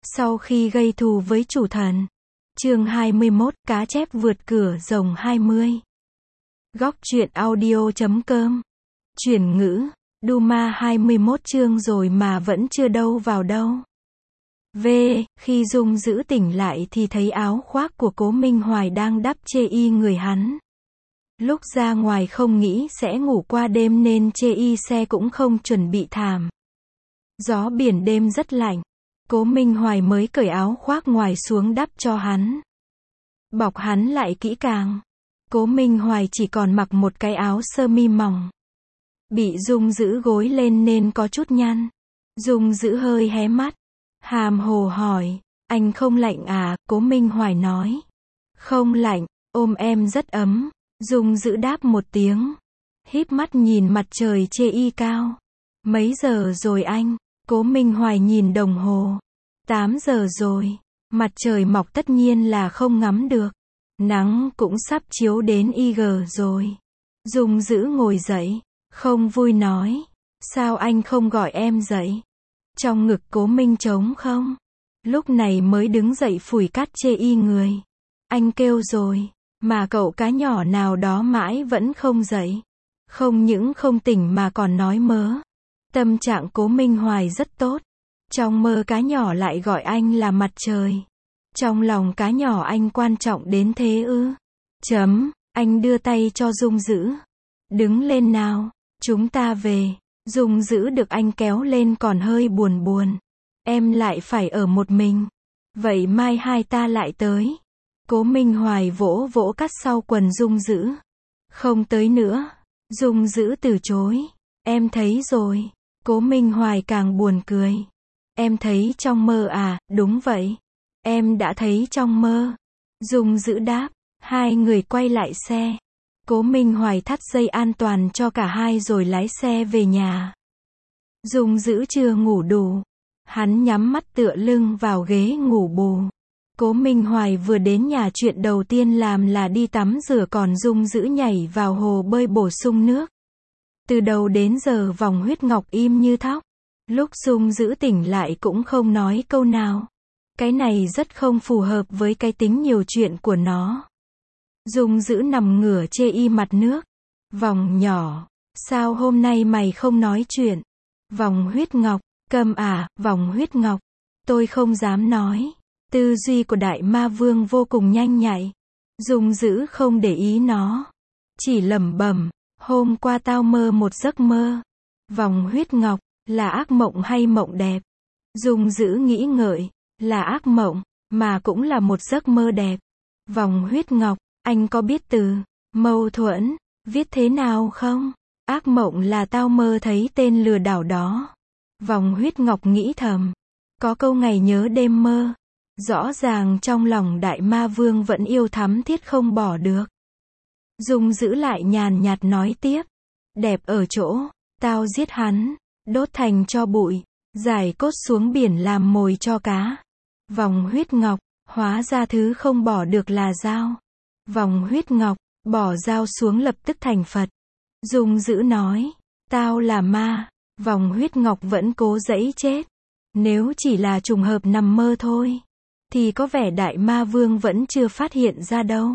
Sau khi gây thù với chủ thần. Chương 21, cá chép vượt cửa rồng 20. Góc truyện audio.com. Chuyển ngữ. Duma 21 chương rồi mà vẫn chưa đâu vào đâu. Khi Dung Dữ tỉnh lại thì thấy áo khoác của Cố Minh Hoài đang đắp chê y người hắn. Lúc ra ngoài không nghĩ sẽ ngủ qua đêm nên chê y xe cũng không chuẩn bị thảm. Gió biển đêm rất lạnh. Cố Minh Hoài mới cởi áo khoác ngoài xuống đắp cho hắn. Bọc hắn lại kỹ càng. Cố Minh Hoài chỉ còn mặc một cái áo sơ mi mỏng. Bị Dung Dữ gối lên nên có chút nhăn. Dung Dữ hơi hé mắt. Hàm hồ hỏi, anh không lạnh à? Cố Minh Hoài nói. Không lạnh, ôm em rất ấm. Dung Dữ đáp một tiếng. Híp mắt nhìn mặt trời chê y cao. Mấy giờ rồi anh? Cố Minh Hoài nhìn đồng hồ. 8 giờ rồi. Mặt trời mọc tất nhiên là không ngắm được. Nắng cũng sắp chiếu đến IG rồi. Dung Dữ ngồi dậy. Không vui nói. Sao anh không gọi em dậy? Trong ngực Cố Minh trống không? Lúc này mới đứng dậy phủi cát chê y người. Anh kêu rồi. Mà cậu cá nhỏ nào đó mãi vẫn không dậy. Không những không tỉnh mà còn nói mớ. Tâm trạng Cố Minh Hoài rất tốt. Trong mơ cá nhỏ lại gọi anh là mặt trời. Trong lòng cá nhỏ anh quan trọng đến thế ư? Anh đưa tay cho Dung Dữ. Đứng lên nào, chúng ta về. Dung Dữ được anh kéo lên còn hơi buồn buồn. Em lại phải ở một mình. Vậy mai hai ta lại tới. Cố Minh Hoài vỗ vỗ cắt sau quần Dung Dữ. Không tới nữa. Dung Dữ từ chối. Em thấy rồi. Cố Minh Hoài càng buồn cười. Em thấy trong mơ à? Đúng vậy. Em đã thấy trong mơ. Dung Dữ đáp. Hai người quay lại xe. Cố Minh Hoài thắt dây an toàn cho cả hai rồi lái xe về nhà. Dung Dữ chưa ngủ đủ. Hắn nhắm mắt tựa lưng vào ghế ngủ bù. Cố Minh Hoài vừa đến nhà chuyện đầu tiên làm là đi tắm rửa còn Dung Dữ nhảy vào hồ bơi bổ sung nước. Từ đầu đến giờ vòng huyết ngọc im như thóc. Lúc Dung Dữ tỉnh lại cũng không nói câu nào. Cái này rất không phù hợp với cái tính nhiều chuyện của nó. Dung Dữ nằm ngửa chê y mặt nước. Vòng nhỏ, sao hôm nay mày không nói chuyện? Vòng huyết ngọc, câm à? Vòng huyết ngọc, tôi không dám nói. Tư duy của Đại Ma Vương vô cùng nhanh nhạy. Dung Dữ không để ý nó. Chỉ lẩm bẩm, hôm qua tao mơ một giấc mơ. Vòng huyết ngọc, là ác mộng hay mộng đẹp? Dung Dữ nghĩ ngợi, là ác mộng, mà cũng là một giấc mơ đẹp. Vòng huyết ngọc, anh có biết từ mâu thuẫn viết thế nào không? Ác mộng là tao mơ thấy tên lừa đảo đó. Vòng huyết ngọc nghĩ thầm. Có câu ngày nhớ đêm mơ. Rõ ràng trong lòng Đại Ma Vương vẫn yêu thắm thiết không bỏ được. Dung Dữ lại nhàn nhạt nói tiếp. Đẹp ở chỗ, tao giết hắn, đốt thành tro bụi, giải cốt xuống biển làm mồi cho cá. Vòng huyết ngọc, hóa ra thứ không bỏ được là dao. Vòng huyết ngọc, bỏ dao xuống lập tức thành Phật. Dung Dữ nói, tao là ma. Vòng huyết ngọc vẫn cố giãy chết. Nếu chỉ là trùng hợp nằm mơ thôi, thì có vẻ Đại Ma Vương vẫn chưa phát hiện ra đâu.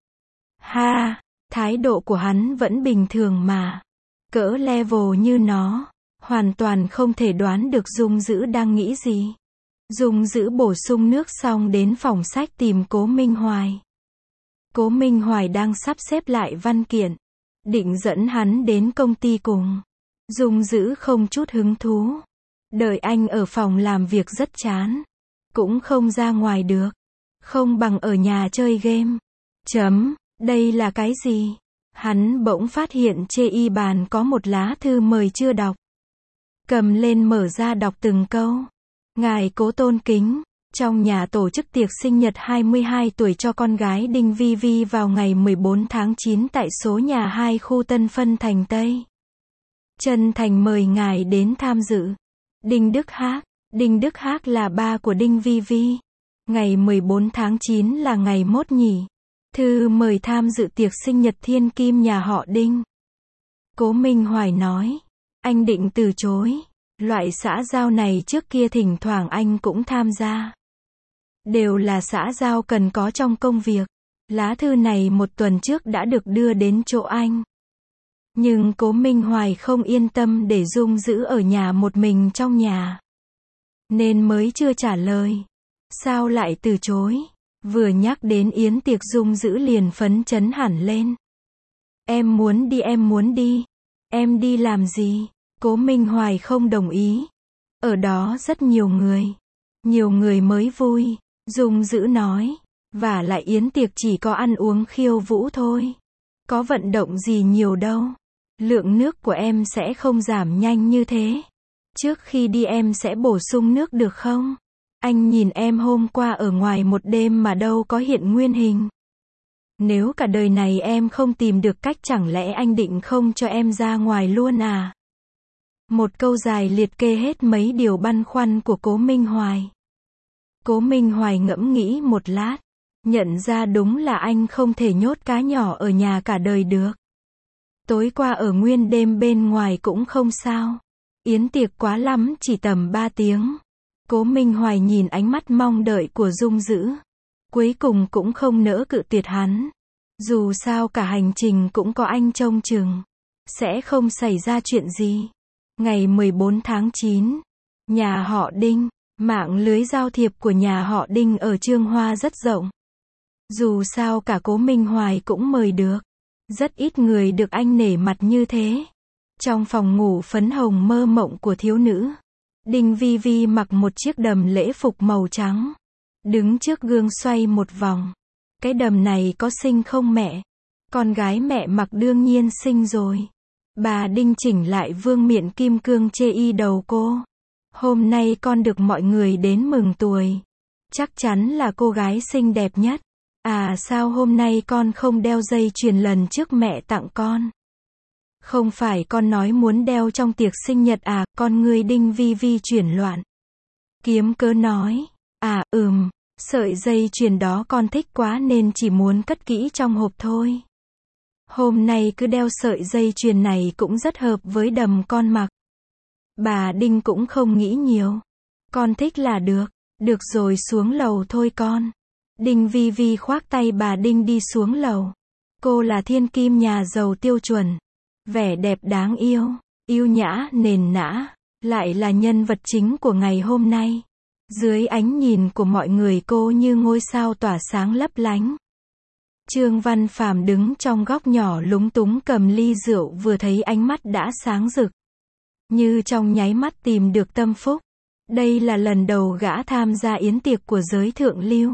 Ha, thái độ của hắn vẫn bình thường mà. Cỡ level như nó, hoàn toàn không thể đoán được Dung Dữ đang nghĩ gì. Dung Dữ bổ sung nước xong đến phòng sách tìm Cố Minh Hoài. Cố Minh Hoài đang sắp xếp lại văn kiện. Định dẫn hắn đến công ty cùng. Dung Dữ không chút hứng thú. Đợi anh ở phòng làm việc rất chán. Cũng không ra ngoài được. Không bằng ở nhà chơi game. Đây là cái gì? Hắn bỗng phát hiện chê y bàn có một lá thư mời chưa đọc. Cầm lên mở ra đọc từng câu. Ngài Cố tôn kính. Trong nhà tổ chức tiệc sinh nhật 22 tuổi cho con gái Đinh Vi Vi vào ngày 14 tháng 9 tại số nhà 2 khu Tân Phân Thành Tây. Chân thành mời ngài đến tham dự. Đinh Đức Hác. Đinh Đức Hác là ba của Đinh Vi Vi. Ngày 14 tháng 9 là ngày mốt nhỉ. Thư mời tham dự tiệc sinh nhật thiên kim nhà họ Đinh. Cố Minh Hoài nói. Anh định từ chối. Loại xã giao này trước kia thỉnh thoảng anh cũng tham gia. đều là xã giao cần có trong công việc. Lá thư này một tuần trước đã được đưa đến chỗ anh. Nhưng Cố Minh Hoài không yên tâm để Dung Dữ ở nhà một mình trong nhà, nên mới chưa trả lời. Sao lại từ chối? Vừa nhắc đến yến tiệc Dung Dữ liền phấn chấn hẳn lên. Em muốn đi, em muốn đi. Em đi làm gì? Cố Minh Hoài không đồng ý. Ở đó rất nhiều người mới vui. Dung Dữ nói. Vả lại yến tiệc chỉ có ăn uống khiêu vũ thôi. Có vận động gì nhiều đâu. Lượng nước của em sẽ không giảm nhanh như thế. Trước khi đi em sẽ bổ sung nước được không? Anh nhìn em hôm qua ở ngoài một đêm mà đâu có hiện nguyên hình. Nếu cả đời này em không tìm được cách chẳng lẽ anh định không cho em ra ngoài luôn à? Một câu dài liệt kê hết mấy điều băn khoăn của Cố Minh Hoài. Cố Minh Hoài ngẫm nghĩ một lát, nhận ra đúng là anh không thể nhốt cá nhỏ ở nhà cả đời được. Tối qua ở nguyên đêm bên ngoài cũng không sao. Yến tiệc quá lắm chỉ tầm 3 tiếng. Cố Minh Hoài nhìn ánh mắt mong đợi của Dung Dữ. Cuối cùng cũng không nỡ cự tuyệt hắn. Dù sao cả hành trình cũng có anh trông chừng. Sẽ không xảy ra chuyện gì. Ngày 14 tháng 9. Nhà họ Đinh. Mạng lưới giao thiệp của nhà họ Đinh ở Chương Hoa rất rộng. Dù sao cả Cố Minh Hoài cũng mời được. Rất ít người được anh nể mặt như thế. Trong phòng ngủ phấn hồng mơ mộng của thiếu nữ, Đinh Vi Vi mặc một chiếc đầm lễ phục màu trắng. Đứng trước gương xoay một vòng. Cái đầm này có xinh không mẹ? Con gái mẹ mặc đương nhiên xinh rồi. Bà Đinh chỉnh lại vương miện kim cương chê y đầu cô. Hôm nay con được mọi người đến mừng tuổi. Chắc chắn là cô gái xinh đẹp nhất. À sao hôm nay con không đeo dây chuyền lần trước mẹ tặng con? Không phải con nói muốn đeo trong tiệc sinh nhật à? Con người Đinh Vi Vi chuyển loạn. Kiếm cớ nói. À sợi dây chuyền đó con thích quá nên chỉ muốn cất kỹ trong hộp thôi. Hôm nay cứ đeo sợi dây chuyền này cũng rất hợp với đầm con mặc. Bà Đinh cũng không nghĩ nhiều. Con thích là được. Được rồi xuống lầu thôi con. Đinh Vi Vi khoác tay bà Đinh đi xuống lầu. Cô là thiên kim nhà giàu tiêu chuẩn. Vẻ đẹp đáng yêu, yêu nhã nền nã, lại là nhân vật chính của ngày hôm nay. Dưới ánh nhìn của mọi người cô như ngôi sao tỏa sáng lấp lánh. Trương Văn Phàm đứng trong góc nhỏ lúng túng cầm ly rượu vừa thấy ánh mắt đã sáng rực. Như trong nháy mắt tìm được tâm phúc. Đây là lần đầu gã tham gia yến tiệc của giới thượng lưu.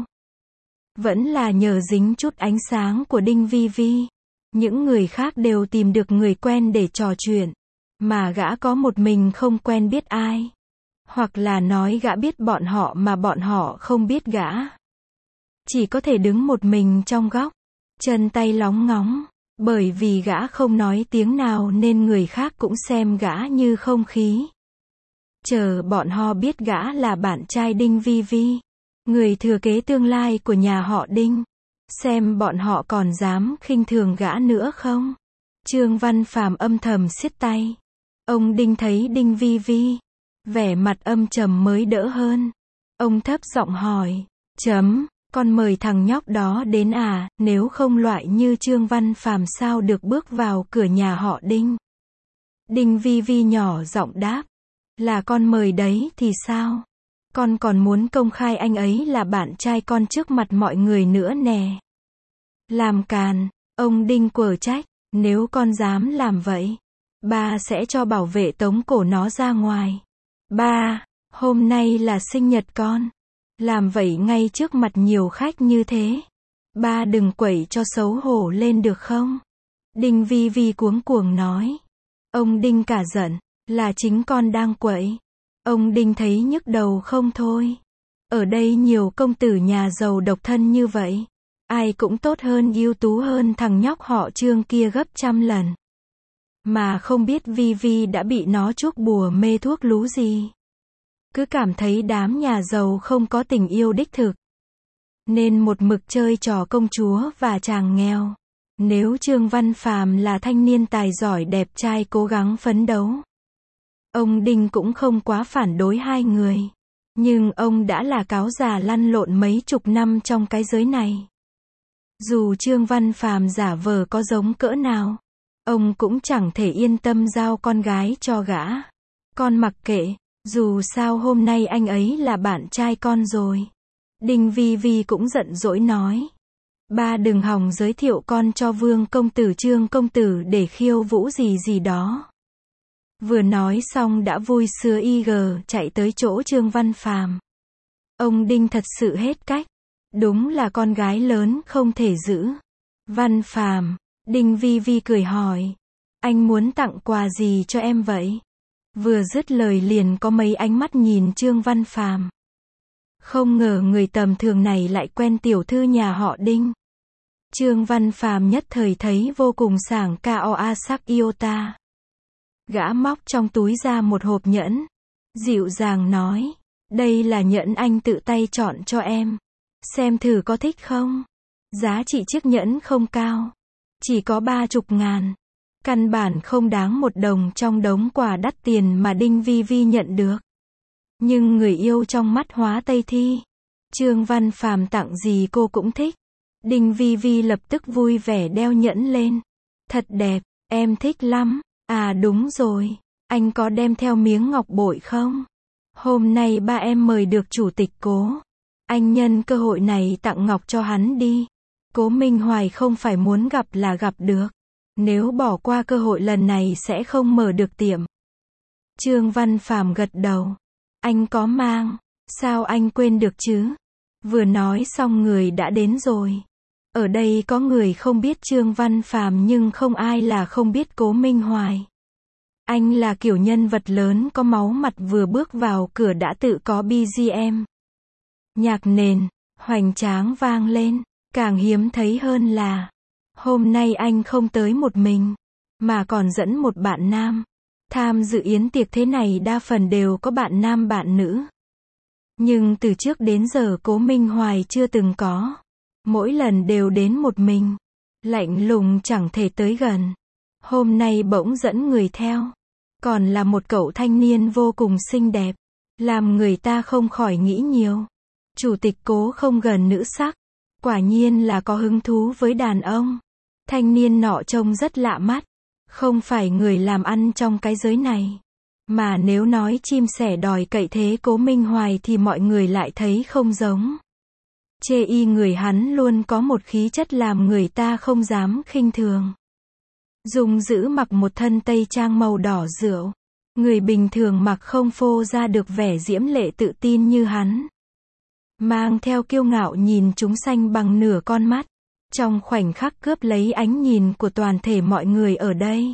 Vẫn là nhờ dính chút ánh sáng của Đinh Vi Vi. Những người khác đều tìm được người quen để trò chuyện. Mà gã có một mình không quen biết ai. Hoặc là nói gã biết bọn họ mà bọn họ không biết gã. Chỉ có thể đứng một mình trong góc. Chân tay lóng ngóng. Bởi vì gã không nói tiếng nào nên người khác cũng xem gã như không khí. Chờ bọn họ biết gã là bạn trai Đinh Vi Vi. Người thừa kế tương lai của nhà họ Đinh. Xem bọn họ còn dám khinh thường gã nữa không? Trương Văn Phàm âm thầm siết tay. Ông Đinh thấy Đinh Vi Vi. Vẻ mặt âm trầm mới đỡ hơn. Ông thấp giọng hỏi. Con mời thằng nhóc đó đến à? Nếu không loại như Trương Văn Phàm sao được bước vào cửa nhà họ Đinh? Đinh Vi Vi nhỏ giọng đáp. Là con mời đấy thì sao? Con còn muốn công khai anh ấy là bạn trai con trước mặt mọi người nữa nè. Làm càn, ông Đinh quở trách, nếu con dám làm vậy, ba sẽ cho bảo vệ tống cổ nó ra ngoài. Ba, hôm nay là sinh nhật con. Làm vậy ngay trước mặt nhiều khách như thế. Ba đừng quẩy cho xấu hổ lên được không? Đinh Vi Vi cuống cuồng nói. Ông Đinh cả giận, là chính con đang quậy. Ông Đinh thấy nhức đầu không thôi. Ở đây nhiều công tử nhà giàu độc thân như vậy. Ai cũng tốt hơn ưu tú hơn thằng nhóc họ Trương kia gấp trăm lần. Mà không biết Vi Vi đã bị nó chuốc bùa mê thuốc lú gì. Cứ cảm thấy đám nhà giàu không có tình yêu đích thực. Nên một mực chơi trò công chúa và chàng nghèo. Nếu Trương Văn Phàm là thanh niên tài giỏi đẹp trai cố gắng phấn đấu. Ông Đinh cũng không quá phản đối hai người. Nhưng ông đã là cáo già lăn lộn mấy chục năm trong cái giới này. Dù Trương Văn Phàm giả vờ có giống cỡ nào, ông cũng chẳng thể yên tâm giao con gái cho gã. Con mặc kệ, dù sao hôm nay anh ấy là bạn trai con rồi. Đinh Vi Vi cũng giận dỗi nói. Ba đừng hòng giới thiệu con cho Vương công tử Trương công tử để khiêu vũ gì gì đó. Vừa nói xong đã vui sứa chạy tới chỗ Trương Văn Phàm. Ông Đinh thật sự hết cách. Đúng là con gái lớn không thể giữ. Văn Phàm, Đinh Vi Vi cười hỏi. Anh muốn tặng quà gì cho em vậy? Vừa dứt lời liền có mấy ánh mắt nhìn Trương Văn Phàm. Không ngờ người tầm thường này lại quen tiểu thư nhà họ Đinh. Trương Văn Phàm nhất thời thấy vô cùng sảng Koa sắc Iota. Gã móc trong túi ra một hộp nhẫn. Dịu dàng nói. Đây là nhẫn anh tự tay chọn cho em. Xem thử có thích không? Giá trị chiếc nhẫn không cao. Chỉ có 30.000. Căn bản không đáng một đồng trong đống quà đắt tiền mà Đinh Vi Vi nhận được. Nhưng người yêu trong mắt Hóa Tây Thi. Trương Văn Phàm tặng gì cô cũng thích. Đinh Vi Vi lập tức vui vẻ đeo nhẫn lên. Thật đẹp, em thích lắm. À đúng rồi, anh có đem theo miếng ngọc bội không? Hôm nay ba em mời được chủ tịch Cố. Anh nhân cơ hội này tặng ngọc cho hắn đi. Cố Minh Hoài không phải muốn gặp là gặp được. Nếu bỏ qua cơ hội lần này sẽ không mở được tiệm. Trương Văn Phàm gật đầu. Anh có mang. Sao anh quên được chứ? Vừa nói xong người đã đến rồi. Ở đây có người không biết Trương Văn Phàm nhưng không ai là không biết Cố Minh Hoài. Anh là kiểu nhân vật lớn có máu mặt vừa bước vào cửa đã tự có BGM. Nhạc nền, hoành tráng vang lên. Càng hiếm thấy hơn là hôm nay anh không tới một mình, mà còn dẫn một bạn nam. Tham dự yến tiệc thế này đa phần đều có bạn nam bạn nữ. Nhưng từ trước đến giờ Cố Minh Hoài chưa từng có. Mỗi lần đều đến một mình. Lạnh lùng chẳng thể tới gần. Hôm nay bỗng dẫn người theo. Còn là một cậu thanh niên vô cùng xinh đẹp. Làm người ta không khỏi nghĩ nhiều. Chủ tịch Cố không gần nữ sắc. Quả nhiên là có hứng thú với đàn ông. Thanh niên nọ trông rất lạ mắt. Không phải người làm ăn trong cái giới này. Mà nếu nói chim sẻ đòi cậy thế Cố Minh Hoài thì mọi người lại thấy không giống. Chê y người hắn luôn có một khí chất làm người ta không dám khinh thường. Dung Dữ mặc một thân tây trang màu đỏ rượu. Người bình thường mặc không phô ra được vẻ diễm lệ tự tin như hắn. Mang theo kiêu ngạo nhìn chúng sanh bằng nửa con mắt. Trong khoảnh khắc cướp lấy ánh nhìn của toàn thể mọi người ở đây.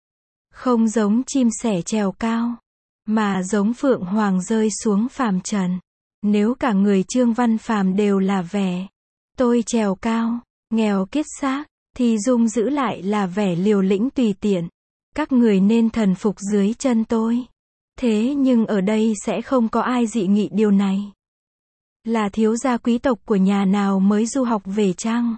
Không giống chim sẻ trèo cao, mà giống phượng hoàng rơi xuống phàm trần. Nếu cả người Trương Văn Phàm đều là vẻ tôi trèo cao, nghèo kiết xác, thì Dung Dữ lại là vẻ liều lĩnh tùy tiện. Các người nên thần phục dưới chân tôi. Thế nhưng ở đây sẽ không có ai dị nghị điều này. Là thiếu gia quý tộc của nhà nào mới du học về chăng?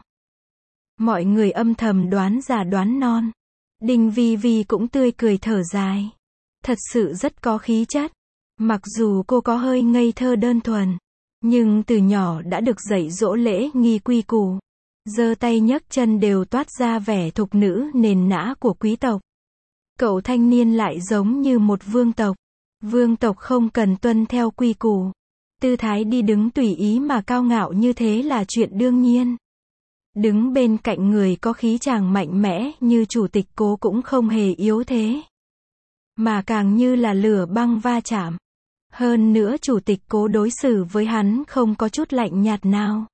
Mọi người âm thầm đoán già đoán non. Đinh Vi Vi cũng tươi cười thở dài. Thật sự rất có khí chất. Mặc dù cô có hơi ngây thơ đơn thuần, nhưng từ nhỏ đã được dạy dỗ lễ nghi quy củ. Giơ tay nhấc chân đều toát ra vẻ thục nữ nền nã của quý tộc. Cậu thanh niên lại giống như một vương tộc. Vương tộc không cần tuân theo quy củ. Tư thái đi đứng tùy ý mà cao ngạo như thế là chuyện đương nhiên. Đứng bên cạnh người có khí chàng mạnh mẽ như chủ tịch Cố cũng không hề yếu thế. Mà càng như là lửa băng va chạm. Hơn nữa chủ tịch Cố đối xử với hắn không có chút lạnh nhạt nào.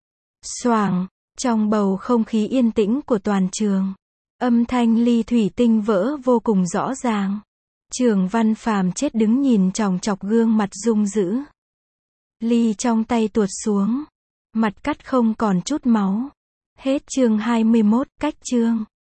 Xoàng, trong bầu không khí yên tĩnh của toàn trường. Âm thanh ly thủy tinh vỡ vô cùng rõ ràng. Trương Văn Phàm chết đứng nhìn chòng chọc gương mặt Dung Dữ. Ly trong tay tuột xuống. Mặt cắt không còn chút máu. Hết chương 21, cách chương.